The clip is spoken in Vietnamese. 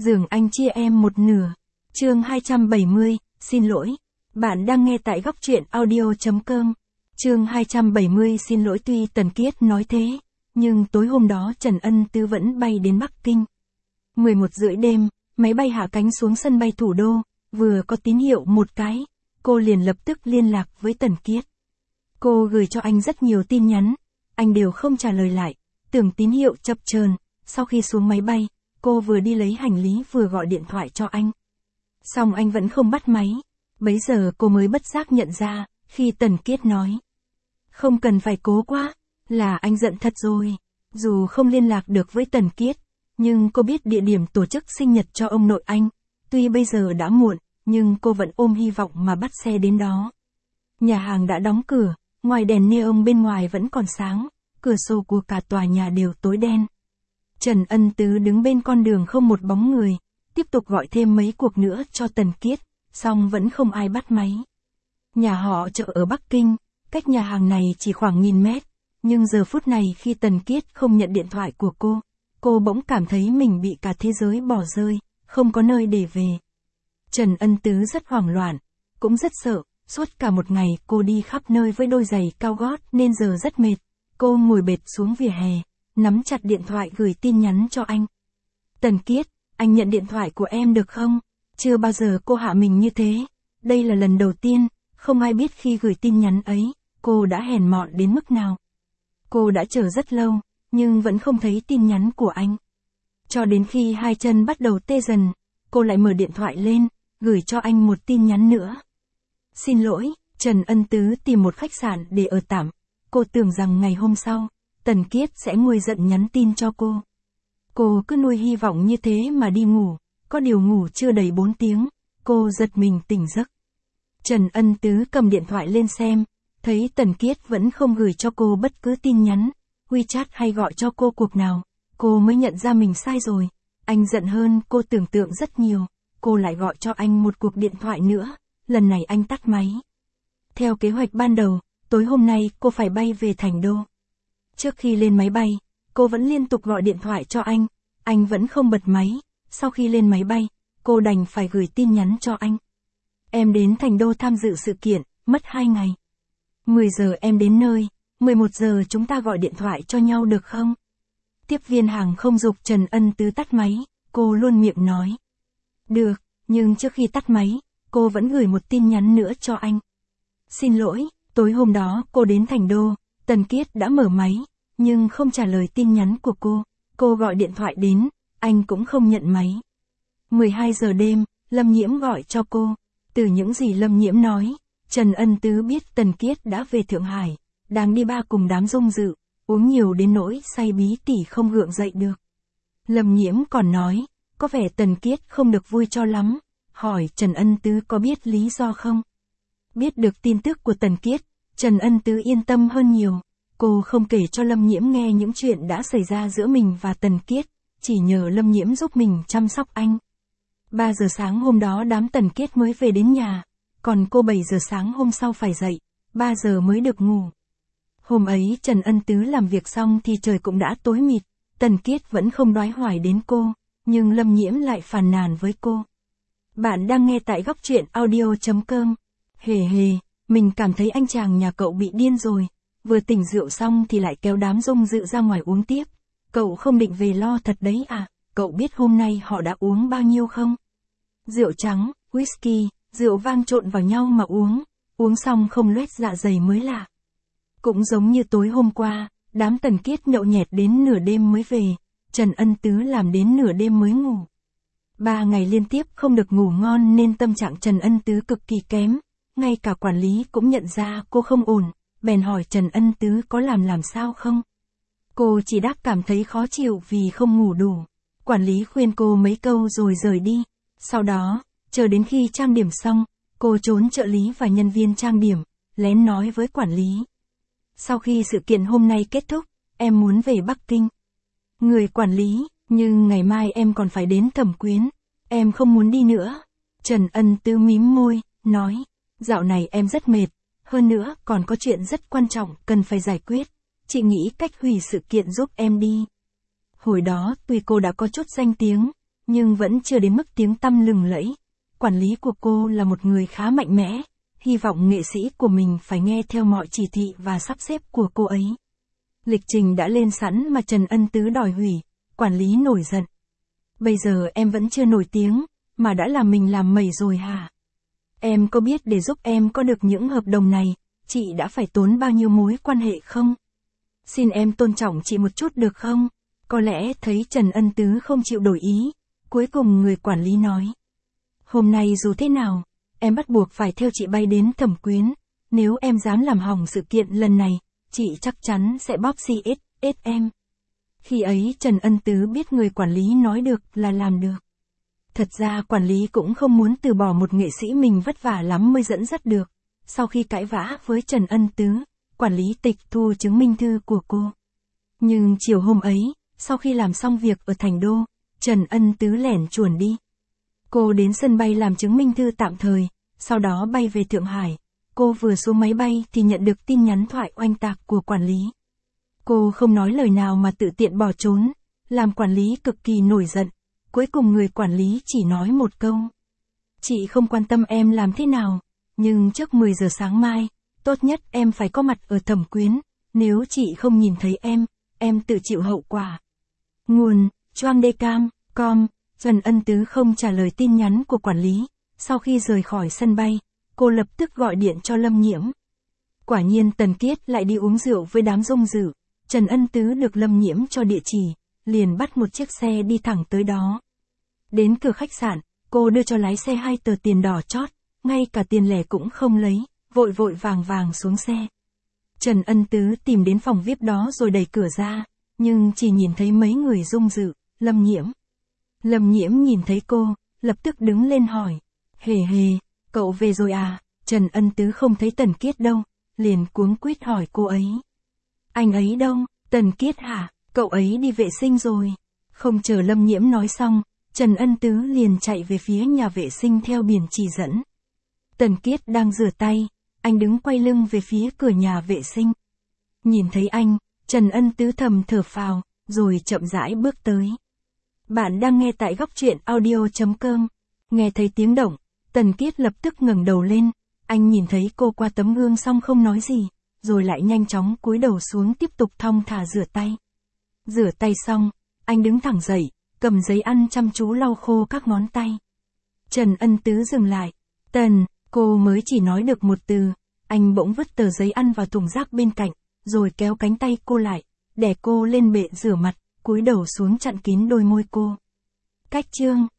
Giường anh chia em một nửa. Chương 270, xin lỗi. Bạn đang nghe tại góc truyện audio.com. Chương 270 xin lỗi. Tuy Tần Kiết nói thế, nhưng tối hôm đó Trần Ân Tứ vẫn bay đến Bắc Kinh. 11:30 đêm, máy bay hạ cánh xuống sân bay thủ đô, vừa có tín hiệu một cái, cô liền lập tức liên lạc với Tần Kiết. Cô gửi cho anh rất nhiều tin nhắn, anh đều không trả lời lại, tưởng tín hiệu chập chờn. Sau khi xuống máy bay, cô vừa đi lấy hành lý vừa gọi điện thoại cho anh. Xong anh vẫn không bắt máy. Bấy giờ cô mới bất giác nhận ra, khi Tần Kiết nói: không cần phải cố quá, là anh giận thật rồi. Dù không liên lạc được với Tần Kiết, nhưng cô biết địa điểm tổ chức sinh nhật cho ông nội anh. Tuy bây giờ đã muộn, nhưng cô vẫn ôm hy vọng mà bắt xe đến đó. Nhà hàng đã đóng cửa, ngoài đèn neon bên ngoài vẫn còn sáng, cửa sổ của cả tòa nhà đều tối đen. Trần Ân Tứ đứng bên con đường không một bóng người, tiếp tục gọi thêm mấy cuộc nữa cho Tần Kiết, song vẫn không ai bắt máy. Nhà họ Chợ ở Bắc Kinh, cách nhà hàng này chỉ khoảng 1000 mét, nhưng giờ phút này khi Tần Kiết không nhận điện thoại của cô bỗng cảm thấy mình bị cả thế giới bỏ rơi, không có nơi để về. Trần Ân Tứ rất hoảng loạn, cũng rất sợ, suốt cả một ngày cô đi khắp nơi với đôi giày cao gót nên giờ rất mệt. Cô ngồi bệt xuống vỉa hè, nắm chặt điện thoại gửi tin nhắn cho anh. Tần Kiết, anh nhận điện thoại của em được không? Chưa bao giờ cô hạ mình như thế. Đây là lần đầu tiên, không ai biết khi gửi tin nhắn ấy, cô đã hèn mọn đến mức nào. Cô đã chờ rất lâu, nhưng vẫn không thấy tin nhắn của anh. Cho đến khi hai chân bắt đầu tê dần, cô lại mở điện thoại lên, gửi cho anh một tin nhắn nữa. Xin lỗi, Trần Ân Tứ tìm một khách sạn để ở tạm. Cô tưởng rằng ngày hôm sau, Tần Kiết sẽ nguôi giận nhắn tin cho cô. Cô cứ nuôi hy vọng như thế mà đi ngủ, có điều ngủ chưa đầy 4 tiếng, cô giật mình tỉnh giấc. Trần Ân Tứ cầm điện thoại lên xem, thấy Tần Kiết vẫn không gửi cho cô bất cứ tin nhắn, WeChat hay gọi cho cô cuộc nào. Cô mới nhận ra mình sai rồi. Anh giận hơn cô tưởng tượng rất nhiều. Cô lại gọi cho anh một cuộc điện thoại nữa, lần này anh tắt máy. Theo kế hoạch ban đầu, tối hôm nay cô phải bay về Thành Đô. Trước khi lên máy bay, cô vẫn liên tục gọi điện thoại cho anh vẫn không bật máy. Sau khi lên máy bay, cô đành phải gửi tin nhắn cho anh. Em đến Thành Đô tham dự sự kiện, mất 2 ngày. 10 giờ em đến nơi, 11 giờ chúng ta gọi điện thoại cho nhau được không? Tiếp viên hàng không giục Trần Ân Tứ tắt máy, cô luôn miệng nói. Được, nhưng trước khi tắt máy, cô vẫn gửi một tin nhắn nữa cho anh. Xin lỗi, tối hôm đó cô đến Thành Đô, Tần Kiết đã mở máy, nhưng không trả lời tin nhắn của cô. Cô gọi điện thoại đến, anh cũng không nhận máy. 12 giờ đêm, Lâm Nhiễm gọi cho cô. Từ những gì Lâm Nhiễm nói, Trần Ân Tứ biết Tần Kiết đã về Thượng Hải, đang đi bar cùng đám Dung Dự, uống nhiều đến nỗi say bí tỉ không gượng dậy được. Lâm Nhiễm còn nói, có vẻ Tần Kiết không được vui cho lắm, hỏi Trần Ân Tứ có biết lý do không. Biết được tin tức của Tần Kiết, Trần Ân Tứ yên tâm hơn nhiều. Cô không kể cho Lâm Nhiễm nghe những chuyện đã xảy ra giữa mình và Tần Kiết, chỉ nhờ Lâm Nhiễm giúp mình chăm sóc anh. 3 giờ sáng hôm đó đám Tần Kiết mới về đến nhà, còn cô 7 giờ sáng hôm sau phải dậy, 3 giờ mới được ngủ. Hôm ấy Trần Ân Tứ làm việc xong thì trời cũng đã tối mịt, Tần Kiết vẫn không đoái hoài đến cô, nhưng Lâm Nhiễm lại phàn nàn với cô. Bạn đang nghe tại góc truyện audio.com. Hề hề, mình cảm thấy anh chàng nhà cậu bị điên rồi, vừa tỉnh rượu xong thì lại kéo đám Dung Dự ra ngoài uống tiếp. Cậu không định về lo thật đấy à, cậu biết hôm nay họ đã uống bao nhiêu không? Rượu trắng, whisky, rượu vang trộn vào nhau mà uống xong không loét dạ dày mới lạ. Cũng giống như tối hôm qua, đám Tần Kiết nhậu nhẹt đến nửa đêm mới về, Trần Ân Tứ làm đến nửa đêm mới ngủ. 3 ngày liên tiếp không được ngủ ngon nên tâm trạng Trần Ân Tứ cực kỳ kém, ngay cả quản lý cũng nhận ra cô không ổn, bèn hỏi Trần Ân Tứ có làm sao không. Cô chỉ đáp cảm thấy khó chịu vì không ngủ đủ. Quản lý khuyên cô mấy câu rồi rời đi. Sau đó, chờ đến khi trang điểm xong, cô trốn trợ lý và nhân viên trang điểm, lén nói với quản lý. Sau khi sự kiện hôm nay kết thúc, em muốn về Bắc Kinh. Người quản lý, nhưng ngày mai em còn phải đến Thẩm Quyến, em không muốn đi nữa. Trần Ân Tứ mím môi, nói, dạo này em rất mệt, hơn nữa còn có chuyện rất quan trọng cần phải giải quyết. Chị nghĩ cách hủy sự kiện giúp em đi. Hồi đó tuy cô đã có chút danh tiếng, nhưng vẫn chưa đến mức tiếng tăm lừng lẫy. Quản lý của cô là một người khá mạnh mẽ, hy vọng nghệ sĩ của mình phải nghe theo mọi chỉ thị và sắp xếp của cô ấy. Lịch trình đã lên sẵn mà Trần Ân Tứ đòi hủy, quản lý nổi giận. Bây giờ em vẫn chưa nổi tiếng, mà đã làm mình làm mẩy rồi hả? Em có biết để giúp em có được những hợp đồng này, chị đã phải tốn bao nhiêu mối quan hệ không? Xin em tôn trọng chị một chút được không? Có lẽ thấy Trần Ân Tứ không chịu đổi ý, cuối cùng người quản lý nói. Hôm nay dù thế nào, em bắt buộc phải theo chị bay đến Thẩm Quyến, nếu em dám làm hỏng sự kiện lần này, chị chắc chắn sẽ bóp CSS em. Khi ấy Trần Ân Tứ biết người quản lý nói được là làm được. Thật ra quản lý cũng không muốn từ bỏ một nghệ sĩ mình vất vả lắm mới dẫn dắt được. Sau khi cãi vã với Trần Ân Tứ, quản lý tịch thu chứng minh thư của cô. Nhưng chiều hôm ấy, sau khi làm xong việc ở Thành Đô, Trần Ân Tứ lẻn chuồn đi. Cô đến sân bay làm chứng minh thư tạm thời, sau đó bay về Thượng Hải. Cô vừa xuống máy bay thì nhận được tin nhắn thoại oanh tạc của quản lý. Cô không nói lời nào mà tự tiện bỏ trốn, làm quản lý cực kỳ nổi giận. Cuối cùng người quản lý chỉ nói một câu. Chị không quan tâm em làm thế nào, nhưng trước 10 giờ sáng mai, tốt nhất em phải có mặt ở Thẩm Quyến, nếu chị không nhìn thấy em tự chịu hậu quả. Nguồn, choangdecam.com. Trần Ân Tứ không trả lời tin nhắn của quản lý, sau khi rời khỏi sân bay, cô lập tức gọi điện cho Lâm Nhiễm. Quả nhiên Tần Kiết lại đi uống rượu với đám Dung Dử, Trần Ân Tứ được Lâm Nhiễm cho địa chỉ, liền bắt một chiếc xe đi thẳng tới đó. Đến cửa khách sạn, cô đưa cho lái xe 2 tờ tiền đỏ chót, ngay cả tiền lẻ cũng không lấy, vội vội vàng xuống xe. Trần Ân Tứ tìm đến phòng VIP đó rồi đẩy cửa ra, nhưng chỉ nhìn thấy mấy người Dung Dử, Lâm Nhiễm. Lâm Nhiễm nhìn thấy cô, lập tức đứng lên hỏi. Hề, cậu về rồi à? Trần Ân Tứ không thấy Tần Kiết đâu, liền cuống quýt hỏi cô ấy. Anh ấy đâu? Tần Kiết hả? Cậu ấy đi vệ sinh rồi. Không chờ Lâm Nhiễm nói xong, Trần Ân Tứ liền chạy về phía nhà vệ sinh theo biển chỉ dẫn. Tần Kiết đang rửa tay, anh đứng quay lưng về phía cửa nhà vệ sinh. Nhìn thấy anh, Trần Ân Tứ thầm thở phào, rồi chậm rãi bước tới. Bạn đang nghe tại góc truyện audio.com. Nghe thấy tiếng động, Tần Kiết lập tức ngẩng đầu lên, anh nhìn thấy cô qua tấm gương xong không nói gì, rồi lại nhanh chóng cúi đầu xuống tiếp tục thong thả rửa tay. Rửa tay xong, anh đứng thẳng dậy, cầm giấy ăn chăm chú lau khô các ngón tay. Trần Ân Tứ dừng lại. Tần, cô mới chỉ nói được một từ, anh bỗng vứt tờ giấy ăn vào thùng rác bên cạnh, rồi kéo cánh tay cô lại, đè cô lên bệ rửa mặt, cúi đầu xuống chặn kín đôi môi cô. Cách chương